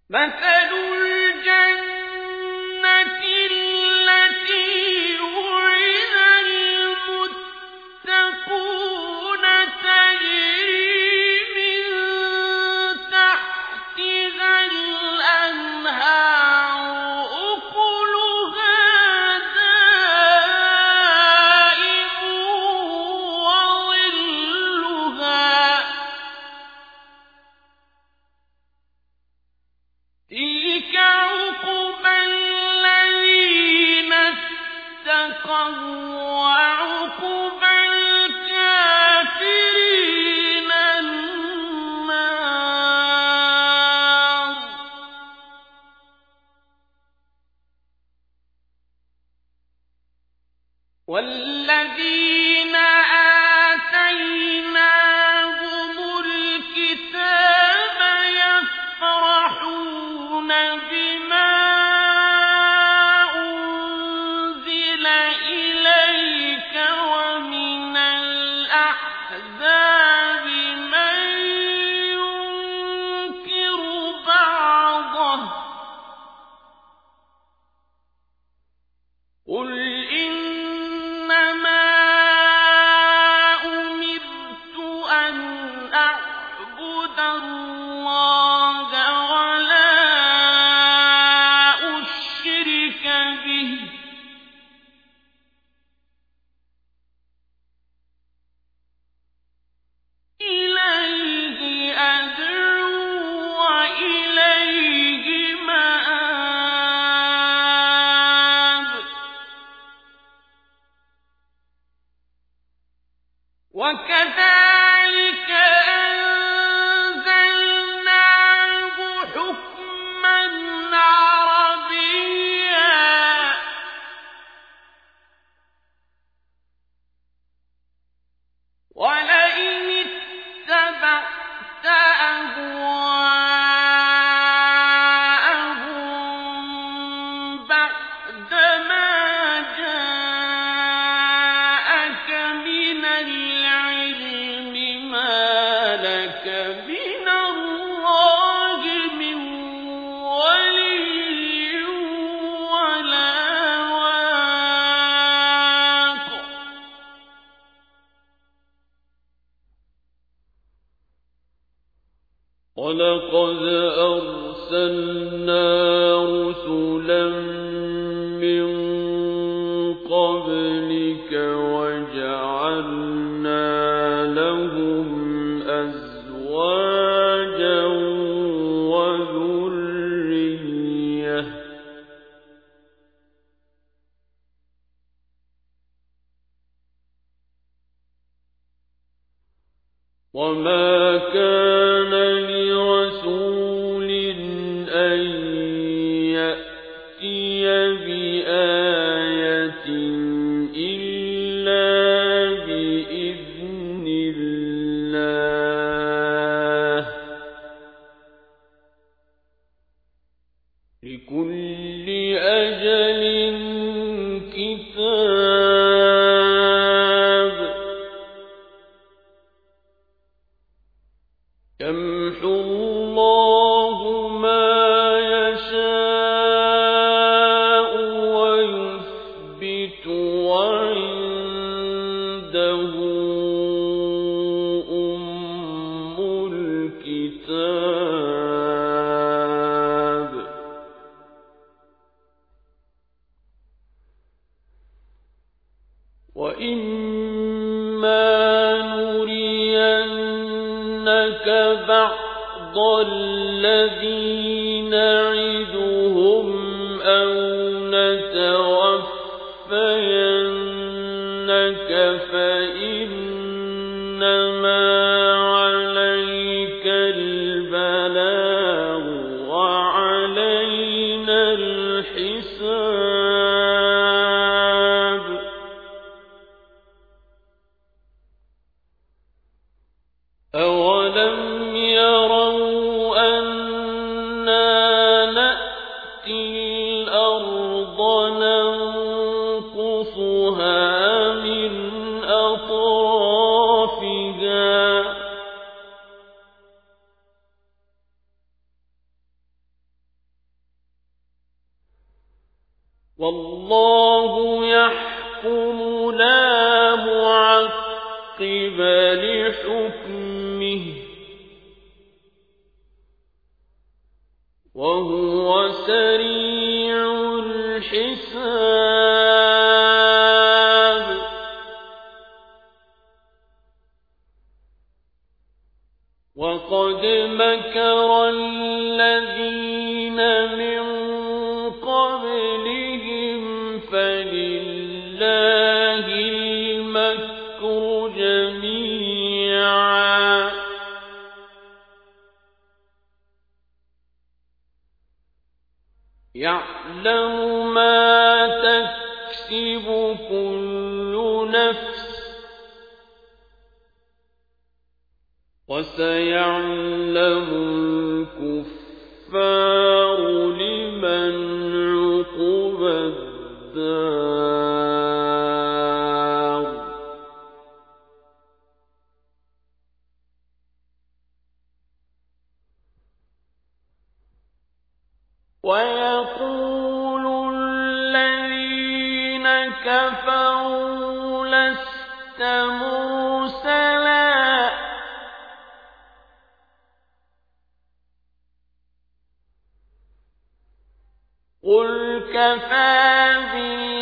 مثل الجنة التي وعد المتقون تجري من تحتها الأنهار أكلها دائم وظلها تلك عقبى الذين اتقوا وعقبى الكافرين النار والذين آتيناهم الكتاب يفرحون بما أنزل إليك ومن الأحزاب من ينكر بعضه قل إنما أمرت أن أعبد الله ولا أشرك به إليه أدعو وإليه مآب وكذلك أنزلناه حكما عربيا ولئن اتبعت أهواءهم بعدما جاءك من العلم ما لك من الله من ولي ولا واق ولقد أرسلنا رسلا من قبلك وجعلنا لهم أزواجا وذرية وما كان لرسول أن يأتي بآية إلا بإذن الله لكل أجل كتاب يمحو الله ما يشاء ويثبت وعنده أم الكتاب وإما نرينك بعض الذي نعدهم أو نتوفينك فإنما عليك البلاغ وعلينا الحساب أولم يروا أنا نأتي الأرض ننقصها من أطرافها والله يحكم لا معقب لحكمه وهو سريع الحساب وقد مكر الذين من قبلهم فلله المكر جميعا يعلم ما تكسب كل نفس وسيعلم الكفار لمن عقبى الدار ويقول الذين كفروا لست مرسلا قل كفى بالله